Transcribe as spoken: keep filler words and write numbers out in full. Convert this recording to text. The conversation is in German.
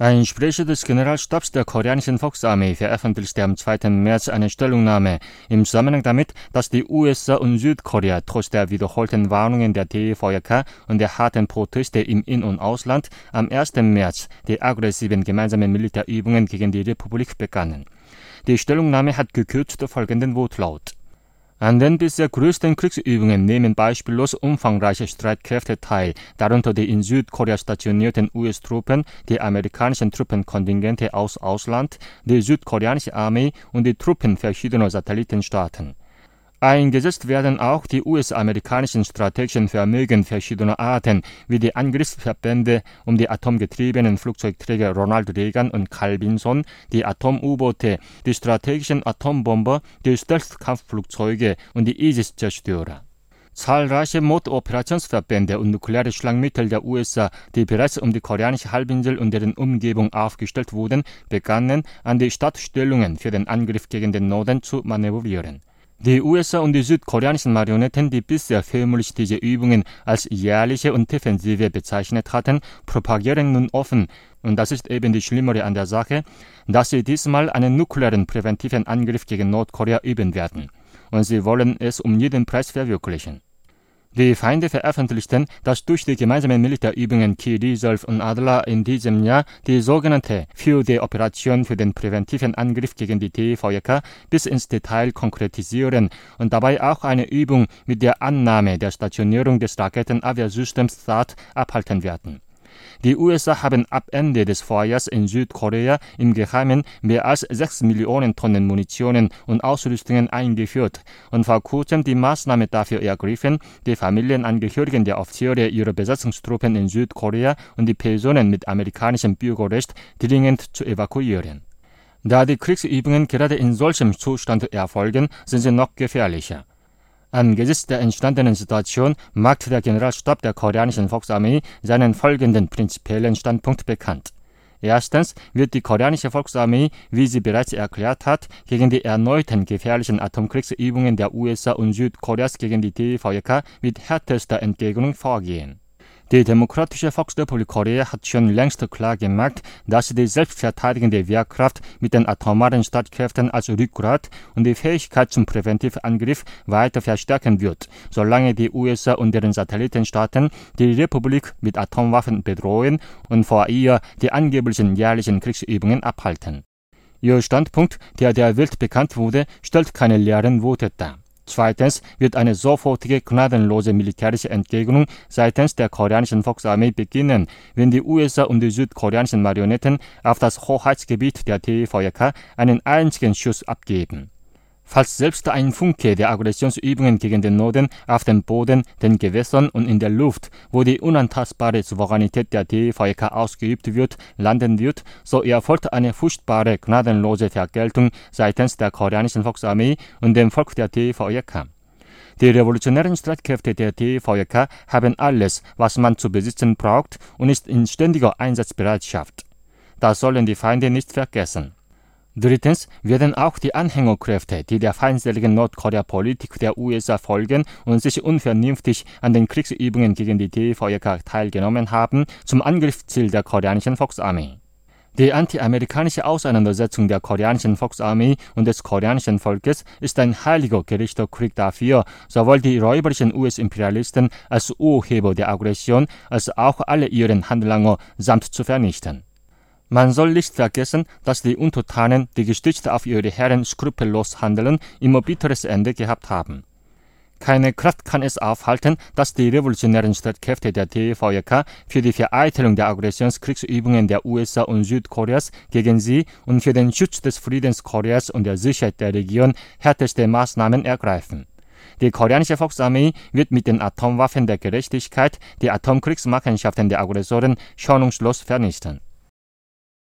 Ein Sprecher des Generalstabs der koreanischen Volksarmee veröffentlichte am zweiten März eine Stellungnahme im Zusammenhang damit, dass die U S A und Südkorea trotz der wiederholten Warnungen der D V R K und der harten Proteste im In- und Ausland am ersten März die aggressiven gemeinsamen Militärübungen gegen die Republik begannen. Die Stellungnahme hat gekürzt folgenden Wortlaut: An den bisher größten Kriegsübungen nehmen beispiellos umfangreiche Streitkräfte teil, darunter die in Südkorea stationierten U S-Truppen, die amerikanischen Truppenkontingente aus Ausland, die südkoreanische Armee und die Truppen verschiedener Satellitenstaaten. Eingesetzt werden auch die U S-amerikanischen strategischen Vermögen verschiedener Arten, wie die Angriffsverbände um die atomgetriebenen Flugzeugträger Ronald Reagan und Carl Vinson, die Atom-U-Boote, die strategischen Atombomber, die Stealth-Kampfflugzeuge und die Aegis-Zerstörer. Zahlreiche Mordoperationsverbände und nukleare Schlagmittel der U S A, die bereits um die koreanische Halbinsel und deren Umgebung aufgestellt wurden, begannen, an die Startstellungen für den Angriff gegen den Norden zu manövrieren. Die U S A und die südkoreanischen Marionetten, die bisher förmlich diese Übungen als jährliche und defensive bezeichnet hatten, propagieren nun offen, und das ist eben die Schlimmere an der Sache, dass sie diesmal einen nuklearen präventiven Angriff gegen Nordkorea üben werden. Und sie wollen es um jeden Preis verwirklichen. Die Feinde veröffentlichten, dass durch die gemeinsamen Militärübungen Key Resolve und Adler in diesem Jahr die sogenannte vierte Operation für den präventiven Angriff gegen die D V R K bis ins Detail konkretisieren und dabei auch eine Übung mit der Annahme der Stationierung des Raketenabwehrsystems THAAD abhalten werden. Die U S A haben ab Ende des Vorjahres in Südkorea im Geheimen mehr als sechs Millionen Tonnen Munitionen und Ausrüstungen eingeführt und vor kurzem die Maßnahme dafür ergriffen, die Familienangehörigen der Offiziere ihrer Besatzungstruppen in Südkorea und die Personen mit amerikanischem Bürgerrecht dringend zu evakuieren. Da die Kriegsübungen gerade in solchem Zustand erfolgen, sind sie noch gefährlicher. Angesichts der entstandenen Situation macht der Generalstab der koreanischen Volksarmee seinen folgenden prinzipiellen Standpunkt bekannt. Erstens wird die koreanische Volksarmee, wie sie bereits erklärt hat, gegen die erneuten gefährlichen Atomkriegsübungen der U S A und Südkoreas gegen die D V R K mit härtester Entgegnung vorgehen. Die Demokratische Volksrepublik Korea hat schon längst klar gemacht, dass sie die selbstverteidigende Wehrkraft mit den atomaren Streitkräften als Rückgrat und die Fähigkeit zum Präventivangriff weiter verstärken wird, solange die U S A und deren Satellitenstaaten die Republik mit Atomwaffen bedrohen und vor ihr die angeblichen jährlichen Kriegsübungen abhalten. Ihr Standpunkt, der der Welt bekannt wurde, stellt keine leeren Worte dar. Zweitens wird eine sofortige, gnadenlose militärische Entgegnung seitens der koreanischen Volksarmee beginnen, wenn die U S A und die südkoreanischen Marionetten auf das Hoheitsgebiet der D V R K einen einzigen Schuss abgeben. Falls selbst ein Funke der Aggressionsübungen gegen den Norden auf dem Boden, den Gewässern und in der Luft, wo die unantastbare Souveränität der D V R K ausgeübt wird, landen wird, so erfolgt eine furchtbare, gnadenlose Vergeltung seitens der koreanischen Volksarmee und dem Volk der D V R K. Die revolutionären Streitkräfte der D V R K haben alles, was man zu besitzen braucht, und ist in ständiger Einsatzbereitschaft. Das sollen die Feinde nicht vergessen. Drittens werden auch die Anhängerkräfte, die der feindseligen Nordkorea-Politik der U S A folgen und sich unvernünftig an den Kriegsübungen gegen die D V R K teilgenommen haben, zum Angriffsziel der koreanischen Volksarmee. Die antiamerikanische Auseinandersetzung der koreanischen Volksarmee und des koreanischen Volkes ist ein heiliger gerechter Krieg dafür, sowohl die räuberischen U S-Imperialisten als Urheber der Aggression als auch alle ihren Handlanger samt zu vernichten. Man soll nicht vergessen, dass die Untertanen, die gestützt auf ihre Herren skrupellos handeln, immer bitteres Ende gehabt haben. Keine Kraft kann es aufhalten, dass die revolutionären Streitkräfte der D V R K für die Vereitelung der Aggressionskriegsübungen der U S A und Südkoreas gegen sie und für den Schutz des Friedens Koreas und der Sicherheit der Region härteste Maßnahmen ergreifen. Die koreanische Volksarmee wird mit den Atomwaffen der Gerechtigkeit die Atomkriegsmachenschaften der Aggressoren schonungslos vernichten.